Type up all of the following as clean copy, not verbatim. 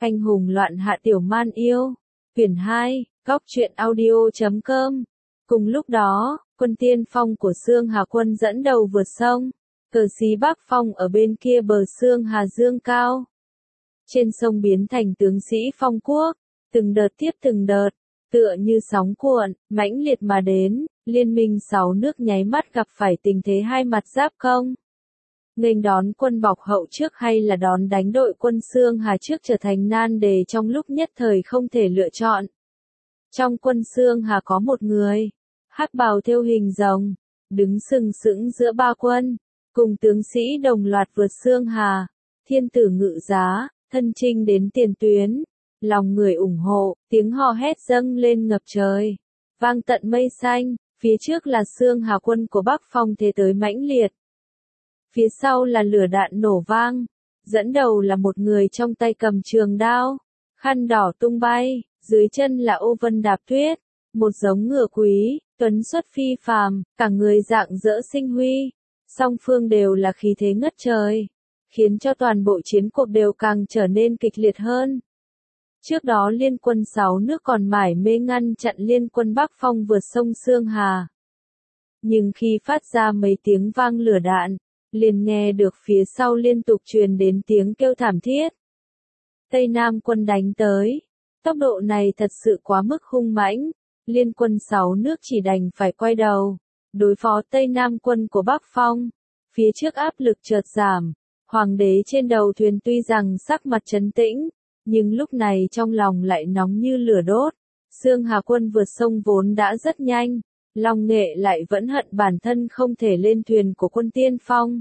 Anh hùng loạn hạ tiểu man yêu. Quyển 2, Góc truyện audio.com. Cùng lúc đó, quân tiên phong của Xương Hà quân dẫn đầu vượt sông. Cờ xí Bắc Phong ở bên kia bờ Xương Hà dương cao. Trên sông biến thành tướng sĩ phong quốc, từng đợt tiếp từng đợt, tựa như sóng cuộn, mãnh liệt mà đến, liên minh 6 nước nháy mắt gặp phải tình thế hai mặt giáp công. Nghênh đón quân bọc hậu trước hay là đón đánh đội quân Xương Hà trước trở thành nan đề trong lúc nhất thời không thể lựa chọn. Trong quân Xương Hà có một người, hắc bào thêu hình rồng, đứng sừng sững giữa ba quân, cùng tướng sĩ đồng loạt vượt Xương Hà, thiên tử ngự giá, thân chinh đến tiền tuyến, lòng người ủng hộ, tiếng hò hét dâng lên ngập trời, vang tận mây xanh, phía trước là Xương Hà quân của Bắc Phong thế tới mãnh liệt. Phía sau là lửa đạn nổ vang, dẫn đầu là một người trong tay cầm trường đao, khăn đỏ tung bay, dưới chân là ô vân đạp tuyết, một giống ngựa quý, tuấn xuất phi phàm, cả người dạng dỡ sinh huy, song phương đều là khí thế ngất trời, khiến cho toàn bộ chiến cuộc đều càng trở nên kịch liệt hơn. Trước đó liên quân 6 nước còn mải mê ngăn chặn liên quân Bắc Phong vượt sông Xương Hà. Nhưng khi phát ra mấy tiếng vang lửa đạn, liền nghe được phía sau liên tục truyền đến tiếng kêu thảm thiết. Tây Nam quân đánh tới, tốc độ này thật sự quá mức hung mãnh, liên quân 6 nước chỉ đành phải quay đầu, đối phó Tây Nam quân của Bắc Phong. Phía trước áp lực chợt giảm, hoàng đế trên đầu thuyền tuy rằng sắc mặt trấn tĩnh, nhưng lúc này trong lòng lại nóng như lửa đốt. Xương Hà quân vượt sông vốn đã rất nhanh, Long Nghệ lại vẫn hận bản thân không thể lên thuyền của quân tiên phong.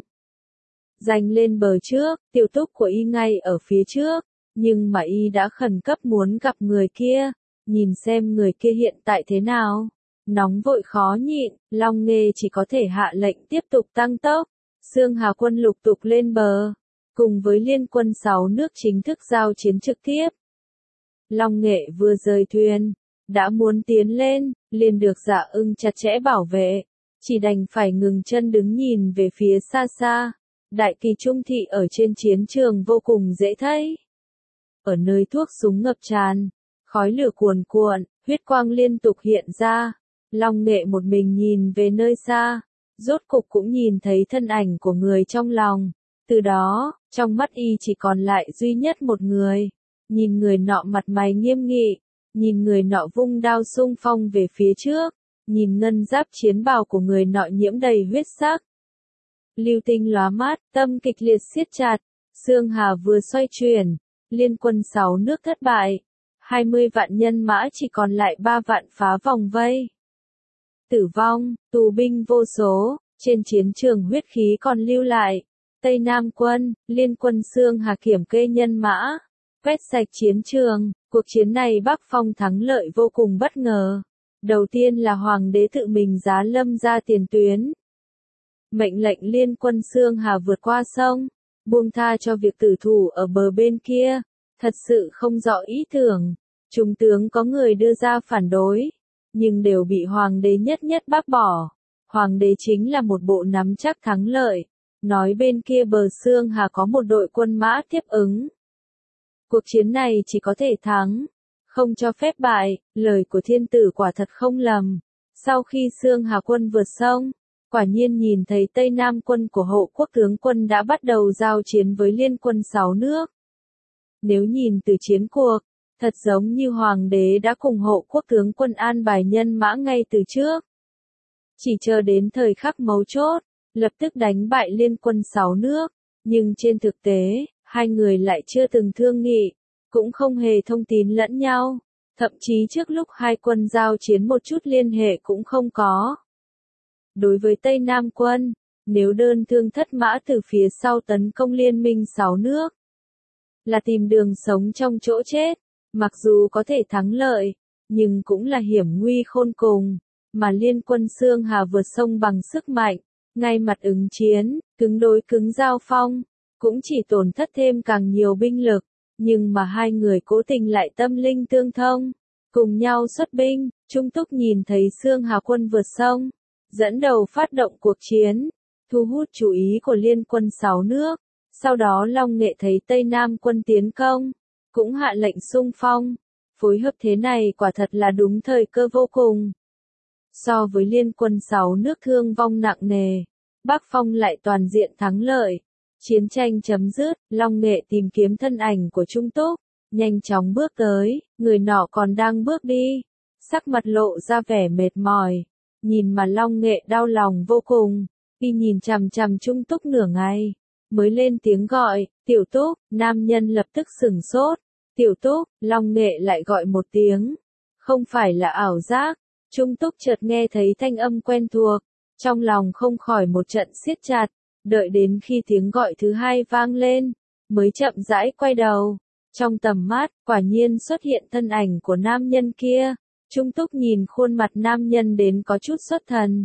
Giành lên bờ trước, tiểu túc của y ngay ở phía trước, nhưng mà y đã khẩn cấp muốn gặp người kia, nhìn xem người kia hiện tại thế nào. Nóng vội khó nhịn, Long Nghệ chỉ có thể hạ lệnh tiếp tục tăng tốc. Xương Hà quân lục tục lên bờ, cùng với liên quân 6 nước chính thức giao chiến trực tiếp. Long Nghệ vừa rời thuyền, đã muốn tiến lên, liền được Dạ Ưng chặt chẽ bảo vệ, chỉ đành phải ngừng chân đứng nhìn về phía xa xa. Đại kỳ trung thị ở trên chiến trường vô cùng dễ thấy. Ở nơi thuốc súng ngập tràn, khói lửa cuồn cuộn, huyết quang liên tục hiện ra, Long Nghệ một mình nhìn về nơi xa, rốt cục cũng nhìn thấy thân ảnh của người trong lòng. Từ đó, trong mắt y chỉ còn lại duy nhất một người. Nhìn người nọ mặt mày nghiêm nghị, nhìn người nọ vung đao xung phong về phía trước, nhìn ngân giáp chiến bào của người nọ nhiễm đầy huyết sắc. Lưu tinh lóa mắt, tâm kịch liệt siết chặt, Xương Hà vừa xoay chuyển, liên quân 6 nước thất bại, 20 vạn nhân mã chỉ còn lại 3 vạn phá vòng vây. Tử vong, tù binh vô số, trên chiến trường huyết khí còn lưu lại. Tây Nam quân, liên quân Xương Hà kiểm kê nhân mã, quét sạch chiến trường, cuộc chiến này Bắc Phong thắng lợi vô cùng bất ngờ. Đầu tiên là hoàng đế tự mình giá lâm ra tiền tuyến. Mệnh lệnh liên quân Xương Hà vượt qua sông, buông tha cho việc tử thủ ở bờ bên kia, thật sự không rõ ý tưởng. Trung tướng có người đưa ra phản đối, nhưng đều bị hoàng đế nhất nhất bác bỏ. Hoàng đế chính là một bộ nắm chắc thắng lợi, nói bên kia bờ Xương Hà có một đội quân mã tiếp ứng. Cuộc chiến này chỉ có thể thắng, không cho phép bại, lời của thiên tử quả thật không lầm. Sau khi Xương Hà quân vượt sông, quả nhiên nhìn thấy Tây Nam quân của Hộ Quốc tướng quân đã bắt đầu giao chiến với liên quân 6 nước. Nếu nhìn từ chiến cuộc, thật giống như hoàng đế đã cùng Hộ Quốc tướng quân an bài nhân mã ngay từ trước. Chỉ chờ đến thời khắc mấu chốt, lập tức đánh bại liên quân 6 nước, nhưng trên thực tế, hai người lại chưa từng thương nghị, cũng không hề thông tín lẫn nhau, thậm chí trước lúc hai quân giao chiến một chút liên hệ cũng không có. Đối với Tây Nam quân, nếu đơn thương thất mã từ phía sau tấn công liên minh 6 nước, là tìm đường sống trong chỗ chết, mặc dù có thể thắng lợi, nhưng cũng là hiểm nguy khôn cùng, mà liên quân Xương Hà vượt sông bằng sức mạnh, ngay mặt ứng chiến, cứng đối cứng giao phong, cũng chỉ tổn thất thêm càng nhiều binh lực, nhưng mà hai người cố tình lại tâm linh tương thông, cùng nhau xuất binh. Trung Túc nhìn thấy Xương Hà quân vượt sông, dẫn đầu phát động cuộc chiến, thu hút chú ý của liên quân 6 nước. Sau đó Long Nghệ thấy Tây Nam quân tiến công, cũng hạ lệnh xung phong. Phối hợp thế này quả thật là đúng thời cơ vô cùng. So với liên quân 6 nước thương vong nặng nề, Bắc Phong lại toàn diện thắng lợi. Chiến tranh chấm dứt, Long Nghệ tìm kiếm thân ảnh của Trung Túc, nhanh chóng bước tới, người nọ còn đang bước đi, sắc mặt lộ ra vẻ mệt mỏi, nhìn mà Long Nghệ đau lòng vô cùng, y nhìn chằm chằm Trung Túc nửa ngày, mới lên tiếng gọi, Tiểu Túc, nam nhân lập tức sửng sốt, Tiểu Túc, Long Nghệ lại gọi một tiếng, không phải là ảo giác, Trung Túc chợt nghe thấy thanh âm quen thuộc, trong lòng không khỏi một trận siết chặt, đợi đến khi tiếng gọi thứ hai vang lên, mới chậm rãi quay đầu. Trong tầm mắt, quả nhiên xuất hiện thân ảnh của nam nhân kia. Trung Túc nhìn khuôn mặt nam nhân đến có chút xuất thần.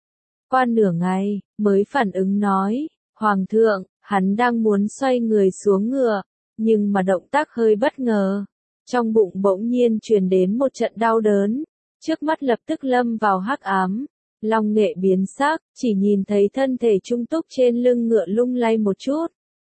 Qua nửa ngày, mới phản ứng nói, Hoàng thượng, hắn đang muốn xoay người xuống ngựa, nhưng mà động tác hơi bất ngờ. Trong bụng bỗng nhiên truyền đến một trận đau đớn, trước mắt lập tức lâm vào hắc ám. Long Nghệ biến sắc, chỉ nhìn thấy thân thể Trung Túc trên lưng ngựa lung lay một chút.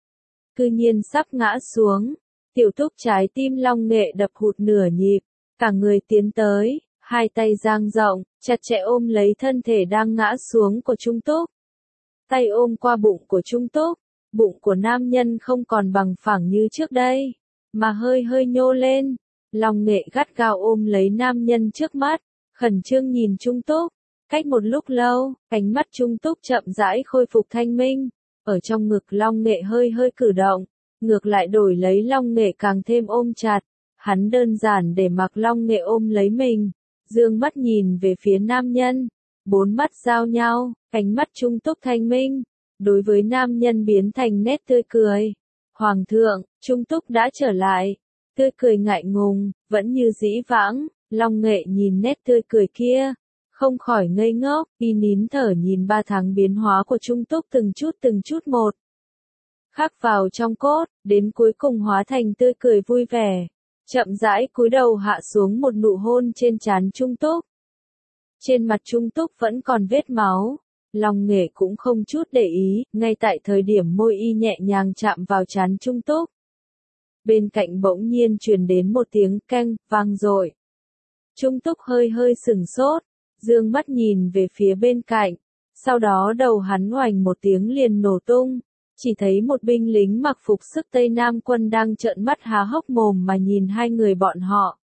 Cư nhiên sắp ngã xuống. Tiểu Túc trái tim Long Nghệ đập hụt nửa nhịp, cả người tiến tới, hai tay dang rộng, chặt chẽ ôm lấy thân thể đang ngã xuống của Trung Túc. Tay ôm qua bụng của Trung Túc, bụng của nam nhân không còn bằng phẳng như trước đây, mà hơi hơi nhô lên. Long Nghệ gắt gao ôm lấy nam nhân trước mắt, khẩn trương nhìn Trung Túc. Cách một lúc lâu, ánh mắt Trung Túc chậm rãi khôi phục thanh minh, ở trong ngực Long Nghệ hơi hơi cử động. Ngược lại đổi lấy Long Nghệ càng thêm ôm chặt, hắn đơn giản để mặc Long Nghệ ôm lấy mình, dương mắt nhìn về phía nam nhân, bốn mắt giao nhau, ánh mắt Trung Túc thanh minh, đối với nam nhân biến thành nét tươi cười. Hoàng thượng, Trung Túc đã trở lại, tươi cười ngại ngùng, vẫn như dĩ vãng, Long Nghệ nhìn nét tươi cười kia, không khỏi ngây ngốc, y nín thở nhìn 3 tháng biến hóa của Trung Túc từng chút một. Khắc vào trong cốt, đến cuối cùng hóa thành tươi cười vui vẻ, chậm rãi cúi đầu hạ xuống một nụ hôn trên trán Trung Túc. Trên mặt Trung Túc vẫn còn vết máu, Long Nghệ cũng không chút để ý, ngay tại thời điểm môi y nhẹ nhàng chạm vào trán Trung Túc. Bên cạnh bỗng nhiên truyền đến một tiếng keng, vang dội. Trung Túc hơi hơi sửng sốt, dương mắt nhìn về phía bên cạnh, sau đó đầu hắn oành một tiếng liền nổ tung. Chỉ thấy một binh lính mặc phục sức Tây Nam quân đang trợn mắt há hốc mồm mà nhìn hai người bọn họ.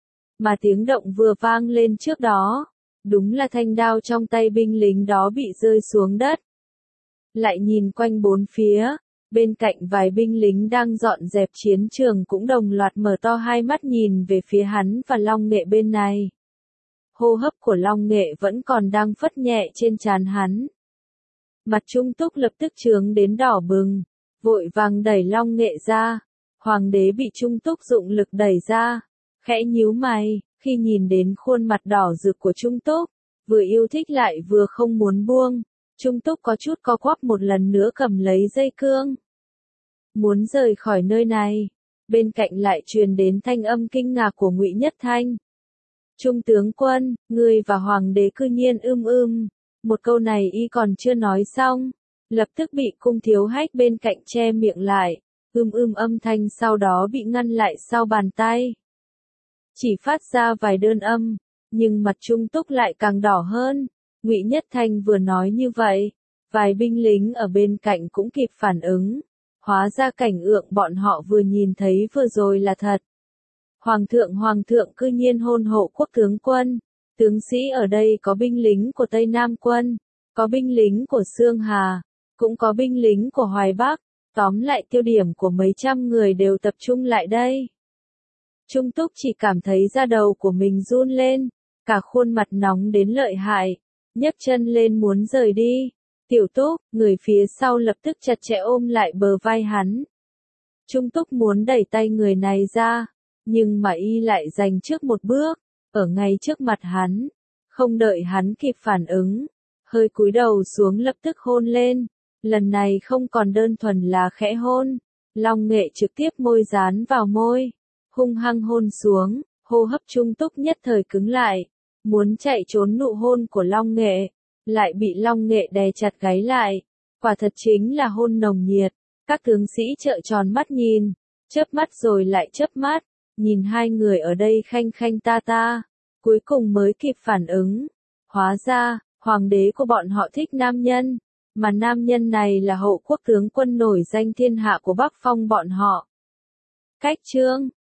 Mà tiếng động vừa vang lên trước đó, đúng là thanh đao trong tay binh lính đó bị rơi xuống đất. Lại nhìn quanh bốn phía, bên cạnh vài binh lính đang dọn dẹp chiến trường cũng đồng loạt mở to hai mắt nhìn về phía hắn và Long Nghệ bên này. Hô hấp của Long Nghệ vẫn còn đang phất nhẹ trên trán hắn. Mặt Trung Túc lập tức chướng đến đỏ bừng, vội vàng đẩy Long Nghệ ra. Hoàng đế bị Trung Túc dụng lực đẩy ra, khẽ nhíu mày, khi nhìn đến khuôn mặt đỏ rực của Trung Túc, vừa yêu thích lại vừa không muốn buông. Trung Túc có chút co quắp một lần nữa cầm lấy dây cương. Muốn rời khỏi nơi này, bên cạnh lại truyền đến thanh âm kinh ngạc của Ngụy Nhất Thanh. Trung tướng quân, ngươi và Hoàng đế cư nhiên Một câu này y còn chưa nói xong, lập tức bị Cung Thiếu Hách bên cạnh che miệng lại, âm thanh sau đó bị ngăn lại sau bàn tay. Chỉ phát ra vài đơn âm, nhưng mặt Trung Túc lại càng đỏ hơn. Ngụy Nhất Thanh vừa nói như vậy, vài binh lính ở bên cạnh cũng kịp phản ứng. Hóa ra cảnh tượng bọn họ vừa nhìn thấy vừa rồi là thật. Hoàng thượng cư nhiên hôn hộ quốc tướng quân. Tướng sĩ ở đây có binh lính của Tây Nam quân, có binh lính của Xương Hà, cũng có binh lính của Hoài Bắc, tóm lại tiêu điểm của mấy trăm người đều tập trung lại đây. Trung Túc chỉ cảm thấy da đầu của mình run lên, cả khuôn mặt nóng đến lợi hại, nhấc chân lên muốn rời đi. Tiểu Túc, người phía sau lập tức chặt chẽ ôm lại bờ vai hắn. Trung Túc muốn đẩy tay người này ra, nhưng mà y lại giành trước một bước. Ở ngay trước mặt hắn, không đợi hắn kịp phản ứng, hơi cúi đầu xuống lập tức hôn lên, lần này không còn đơn thuần là khẽ hôn, Long Nghệ trực tiếp môi dán vào môi, hung hăng hôn xuống, hô hấp Trung Túc nhất thời cứng lại, muốn chạy trốn nụ hôn của Long Nghệ, lại bị Long Nghệ đè chặt gáy lại, quả thật chính là hôn nồng nhiệt, các tướng sĩ trợn tròn mắt nhìn, Chớp mắt rồi lại chớp mắt, nhìn hai người ở đây khanh khanh ta ta, cuối cùng mới kịp phản ứng. Hóa ra, hoàng đế của bọn họ thích nam nhân, mà nam nhân này là Hậu quốc tướng quân nổi danh thiên hạ của Bắc Phong bọn họ. Cách chương